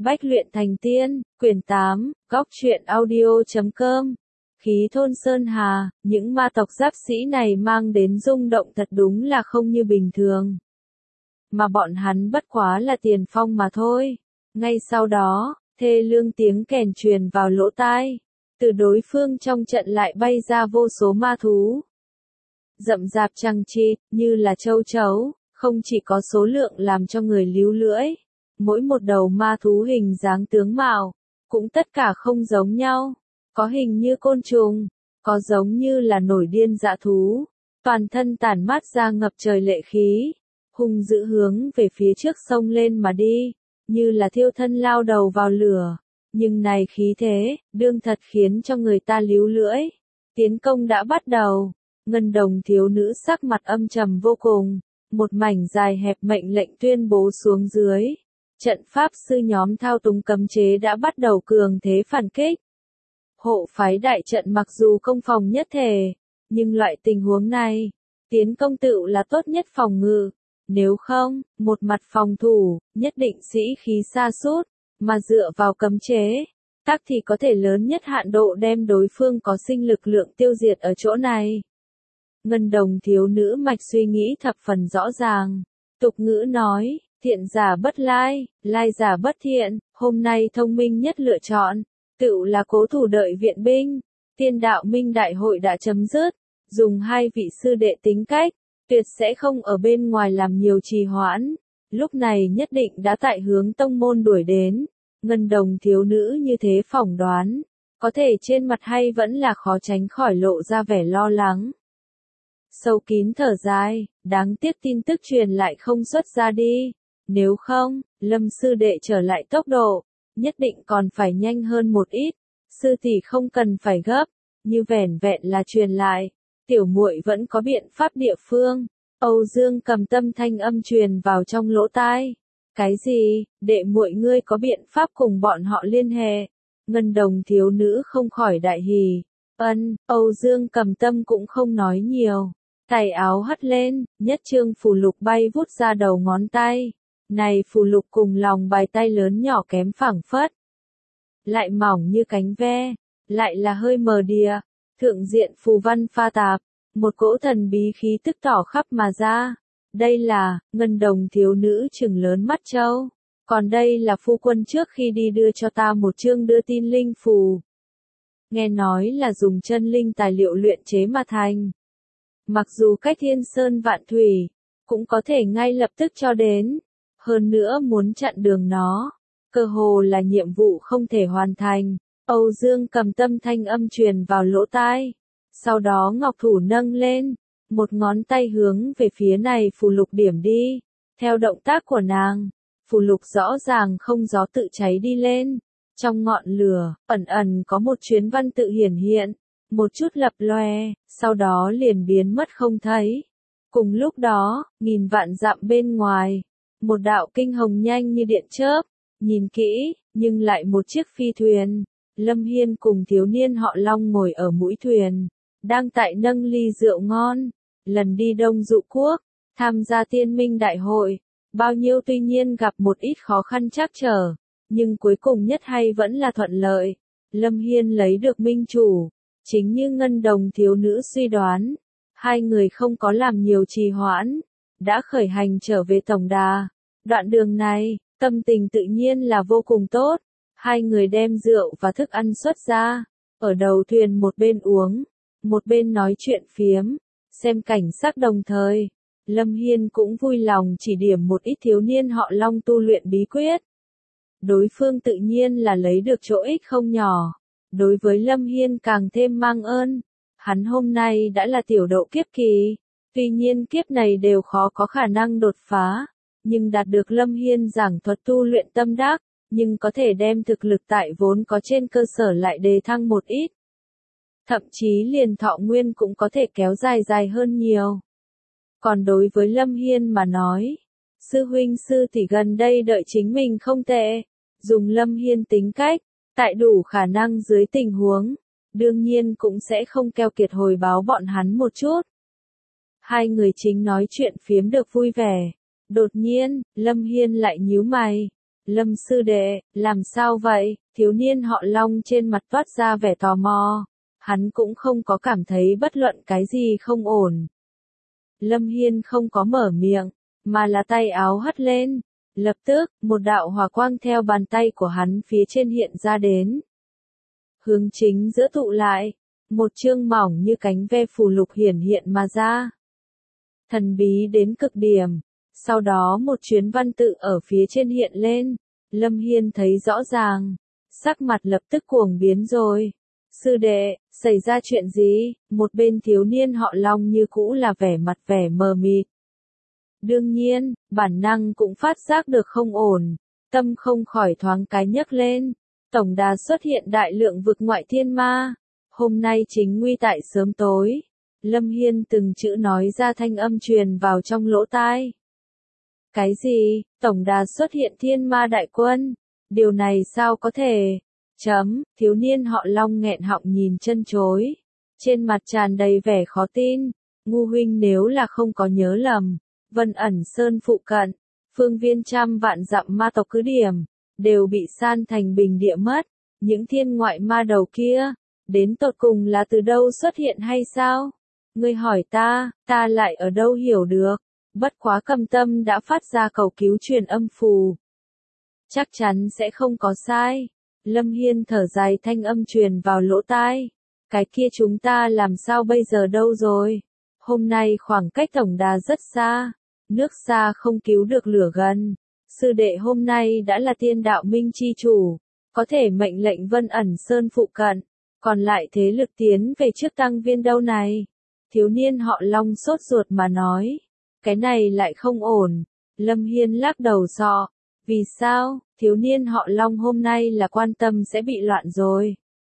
Bách luyện thành tiên, quyển 8, góc truyện audio.com. Khí thôn Sơn Hà, những ma tộc giáp sĩ này mang đến rung động thật đúng là không như bình thường. Mà bọn hắn bất quá là tiền phong mà thôi. Ngay sau đó, thê lương tiếng kèn truyền vào lỗ tai. Từ đối phương trong trận lại bay ra vô số ma thú. Rậm rạp chằng chịt, như là châu chấu, không chỉ có số lượng làm cho người líu lưỡi. Mỗi một đầu ma thú hình dáng tướng mạo, cũng tất cả không giống nhau. Có hình như côn trùng, có giống như là nổi điên dã thú. Toàn thân tản mát ra ngập trời lệ khí, hung dữ hướng về phía trước sông lên mà đi, như là thiêu thân lao đầu vào lửa. Nhưng này khí thế, đương thật khiến cho người ta líu lưỡi. Tiến công đã bắt đầu, ngân đồng thiếu nữ sắc mặt âm trầm vô cùng, một mảnh dài hẹp mệnh lệnh tuyên bố xuống dưới. Trận pháp sư nhóm thao túng cấm chế đã bắt đầu cường thế phản kích. Hộ phái đại trận mặc dù công phòng nhất thể, nhưng loại tình huống này, tiến công tựu là tốt nhất phòng ngự. Nếu không, một mặt phòng thủ, nhất định sĩ khí sa sút, mà dựa vào cấm chế, tác thì có thể lớn nhất hạn độ đem đối phương có sinh lực lượng tiêu diệt ở chỗ này. Ngân đồng thiếu nữ mạch suy nghĩ thập phần rõ ràng. Tục ngữ nói, thiện giả bất lai, lai giả bất thiện, hôm nay thông minh nhất lựa chọn, tựu là cố thủ đợi viện binh. Tiên đạo minh đại hội đã chấm dứt, dùng hai vị sư đệ tính cách, tuyệt sẽ không ở bên ngoài làm nhiều trì hoãn. Lúc này nhất định đã tại hướng tông môn đuổi đến. Ngân đồng thiếu nữ như thế phỏng đoán, có thể trên mặt hay vẫn là khó tránh khỏi lộ ra vẻ lo lắng. Sâu kín thở dài, đáng tiếc tin tức truyền lại không xuất ra đi. Nếu không, Lâm sư đệ trở lại tốc độ, nhất định còn phải nhanh hơn một ít. Sư tỷ không cần phải gấp, như vẻn vẹn là truyền lại, tiểu muội vẫn có biện pháp địa phương. Âu Dương cầm tâm thanh âm truyền vào trong lỗ tai. Cái gì, đệ muội ngươi có biện pháp cùng bọn họ liên hệ? Ngân đồng thiếu nữ không khỏi đại hỉ. Âu Dương cầm tâm cũng không nói nhiều. Tay áo hất lên, nhất trương phù lục bay vút ra đầu ngón tay. Này phù lục cùng lòng bài tay lớn nhỏ kém phảng phất. Lại mỏng như cánh ve, lại là hơi mờ đìa. Thượng diện phù văn pha tạp, một cỗ thần bí khí tức tỏ khắp mà ra. Đây là, ngân đồng thiếu nữ trừng lớn mắt trâu. Còn đây là phu quân trước khi đi đưa cho ta một chương đưa tin linh phù. Nghe nói là dùng chân linh tài liệu luyện chế mà thành. Mặc dù cách thiên sơn vạn thủy, cũng có thể ngay lập tức cho đến. Hơn nữa muốn chặn đường nó, cơ hồ là nhiệm vụ không thể hoàn thành. Âu Dương cầm tâm thanh âm truyền vào lỗ tai. Sau đó ngọc thủ nâng lên, một ngón tay hướng về phía này phù lục điểm đi. Theo động tác của nàng, phù lục rõ ràng không gió tự cháy đi lên. Trong ngọn lửa, ẩn ẩn có một chuyến văn tự hiển hiện, một chút lập lòe, sau đó liền biến mất không thấy. Cùng lúc đó, nghìn vạn dặm bên ngoài, một đạo kinh hồng nhanh như điện chớp, nhìn kỹ, nhưng lại một chiếc phi thuyền. Lâm Hiên cùng thiếu niên họ Long ngồi ở mũi thuyền, đang tại nâng ly rượu ngon. Lần đi Đông Dụ Quốc, tham gia tiên minh đại hội, bao nhiêu tuy nhiên gặp một ít khó khăn trắc trở, nhưng cuối cùng nhất hay vẫn là thuận lợi. Lâm Hiên lấy được minh chủ, chính như ngân đồng thiếu nữ suy đoán. Hai người không có làm nhiều trì hoãn, đã khởi hành trở về tổng đà. Đoạn đường này, tâm tình tự nhiên là vô cùng tốt. Hai người đem rượu và thức ăn xuất ra, ở đầu thuyền một bên uống, một bên nói chuyện phiếm, xem cảnh sắc đồng thời. Lâm Hiên cũng vui lòng chỉ điểm một ít thiếu niên họ Long tu luyện bí quyết. Đối phương tự nhiên là lấy được chỗ ích không nhỏ. Đối với Lâm Hiên càng thêm mang ơn. Hắn hôm nay đã là tiểu độ kiếp kỳ. Tuy nhiên kiếp này đều khó có khả năng đột phá. Nhưng đạt được Lâm Hiên giảng thuật tu luyện tâm đắc. Nhưng có thể đem thực lực tại vốn có trên cơ sở lại đề thăng một ít. Thậm chí liền thọ nguyên cũng có thể kéo dài hơn nhiều. Còn đối với Lâm Hiên mà nói, sư huynh sư tỷ gần đây đợi chính mình không tệ. Dùng Lâm Hiên tính cách, tại đủ khả năng dưới tình huống, đương nhiên cũng sẽ không keo kiệt hồi báo bọn hắn một chút. Hai người chính nói chuyện phiếm được vui vẻ. Đột nhiên, Lâm Hiên lại nhíu mày. Lâm sư đệ, làm sao vậy? Thiếu niên họ Long trên mặt toát ra vẻ tò mò. Hắn cũng không có cảm thấy bất luận cái gì không ổn. Lâm Hiên không có mở miệng, mà là tay áo hất lên. Lập tức, một đạo hỏa quang theo bàn tay của hắn phía trên hiện ra đến. Hướng chính giữa tụ lại, một chương mỏng như cánh ve phù lục hiển hiện mà ra. Thần bí đến cực điểm. Sau đó một chuyến văn tự ở phía trên hiện lên. Lâm Hiên thấy rõ ràng. Sắc mặt lập tức cuồng biến rồi. Sư đệ, xảy ra chuyện gì? Một bên thiếu niên họ Long như cũ là vẻ mặt vẻ mờ mịt. Đương nhiên, bản năng cũng phát giác được không ổn. Tâm không khỏi thoáng cái nhấc lên. Tổng đà xuất hiện đại lượng vực ngoại thiên ma. Hôm nay chính nguy tại sớm tối. Lâm Hiên từng chữ nói ra thanh âm truyền vào trong lỗ tai. Cái gì? Tổng đà xuất hiện thiên ma đại quân? Điều này sao có thể? Thiếu niên họ Long nghẹn họng nhìn chân chối. Trên mặt tràn đầy vẻ khó tin. Ngu huynh nếu là không có nhớ lầm. Vân ẩn sơn phụ cận. Phương viên trăm vạn dặm ma tộc cứ điểm. Đều bị san thành bình địa mất. Những thiên ngoại ma đầu kia. Đến tột cùng là từ đâu xuất hiện hay sao? Ngươi hỏi ta lại ở đâu hiểu được. Bất quá Cầm Tâm đã phát ra cầu cứu truyền âm phù. Chắc chắn sẽ không có sai. Lâm Hiên thở dài thanh âm truyền vào lỗ tai. Cái kia chúng ta làm sao bây giờ đâu rồi? Hôm nay khoảng cách tổng đà rất xa. Nước xa không cứu được lửa gần. Sư đệ hôm nay đã là tiên đạo minh chi chủ. Có thể mệnh lệnh Vân ẩn sơn phụ cận. Còn lại thế lực tiến về trước tăng viên đâu này? Thiếu niên họ Long sốt ruột mà nói. Cái này lại không ổn. Lâm Hiên lắc đầu sọ. Vì sao? Thiếu niên họ Long hôm nay là quan tâm sẽ bị loạn rồi.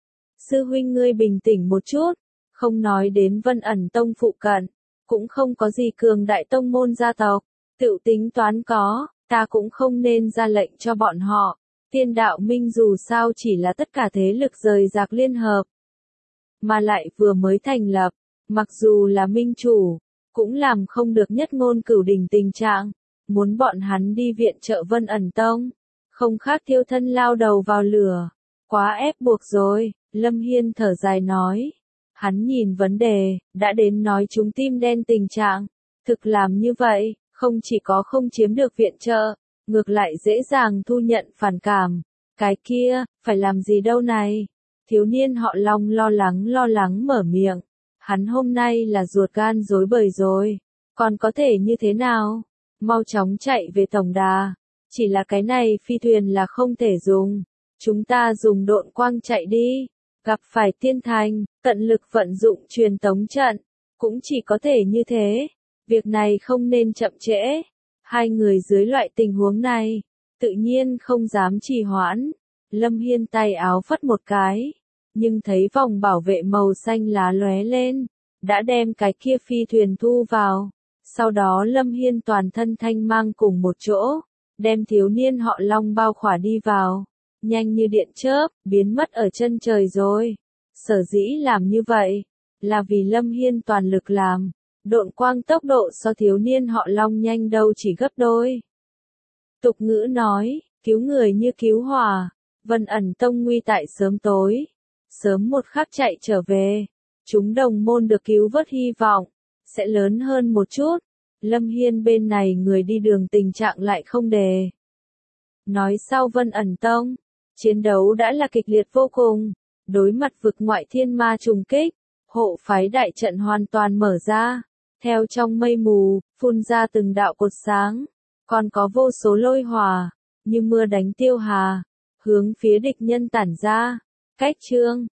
Sư huynh ngươi bình tĩnh một chút. Không nói đến Vân ẩn tông phụ cận. Cũng không có gì cường đại tông môn gia tộc. Tự tính toán có. Ta cũng không nên ra lệnh cho bọn họ. Tiên đạo minh dù sao chỉ là tất cả thế lực rời rạc liên hợp. Mà lại vừa mới thành lập. Mặc dù là minh chủ. Cũng làm không được nhất ngôn cửu đỉnh tình trạng. Muốn bọn hắn đi viện trợ Vân ẩn tông. Không khác thiêu thân lao đầu vào lửa. Quá ép buộc rồi. Lâm Hiên thở dài nói. Hắn nhìn vấn đề, đã đến nói chúng tim đen tình trạng. Thực làm như vậy, không chỉ có không chiếm được viện trợ, ngược lại dễ dàng thu nhận phản cảm. Cái kia, phải làm gì đâu này? Thiếu niên họ Long lo lắng mở miệng. Hắn hôm nay là ruột gan rối bời rồi. Còn có thể như thế nào? Mau chóng chạy về tổng đà. Chỉ là cái này phi thuyền là không thể dùng. Chúng ta dùng độn quang chạy đi. Gặp phải tiên thành, tận lực vận dụng truyền tống trận. Cũng chỉ có thể như thế. Việc này không nên chậm trễ. Hai người dưới loại tình huống này, tự nhiên không dám trì hoãn. Lâm Hiên tay áo phất một cái. Nhưng thấy vòng bảo vệ màu xanh lá lóe lên. Đã đem cái kia phi thuyền thu vào. Sau đó Lâm Hiên toàn thân thanh mang cùng một chỗ. Đem thiếu niên họ Long bao khỏa đi vào. Nhanh như điện chớp, biến mất ở chân trời rồi. Sở dĩ làm như vậy, là vì Lâm Hiên toàn lực làm. Độn quang tốc độ so thiếu niên họ Long nhanh đâu chỉ gấp đôi. Tục ngữ nói, cứu người như cứu hỏa. Vân ẩn tông nguy tại sớm tối. Sớm một khắc chạy trở về. Chúng đồng môn được cứu vớt hy vọng. Sẽ lớn hơn một chút. Lâm Hiên bên này người đi đường tình trạng lại không đề. Nói sau Vân ẩn tông. Chiến đấu đã là kịch liệt vô cùng. Đối mặt vực ngoại thiên ma trùng kích. Hộ phái đại trận hoàn toàn mở ra. Theo trong mây mù, phun ra từng đạo cột sáng. Còn có vô số lôi hỏa. Như mưa đánh tiêu hà. Hướng phía địch nhân tản ra. Cách chương.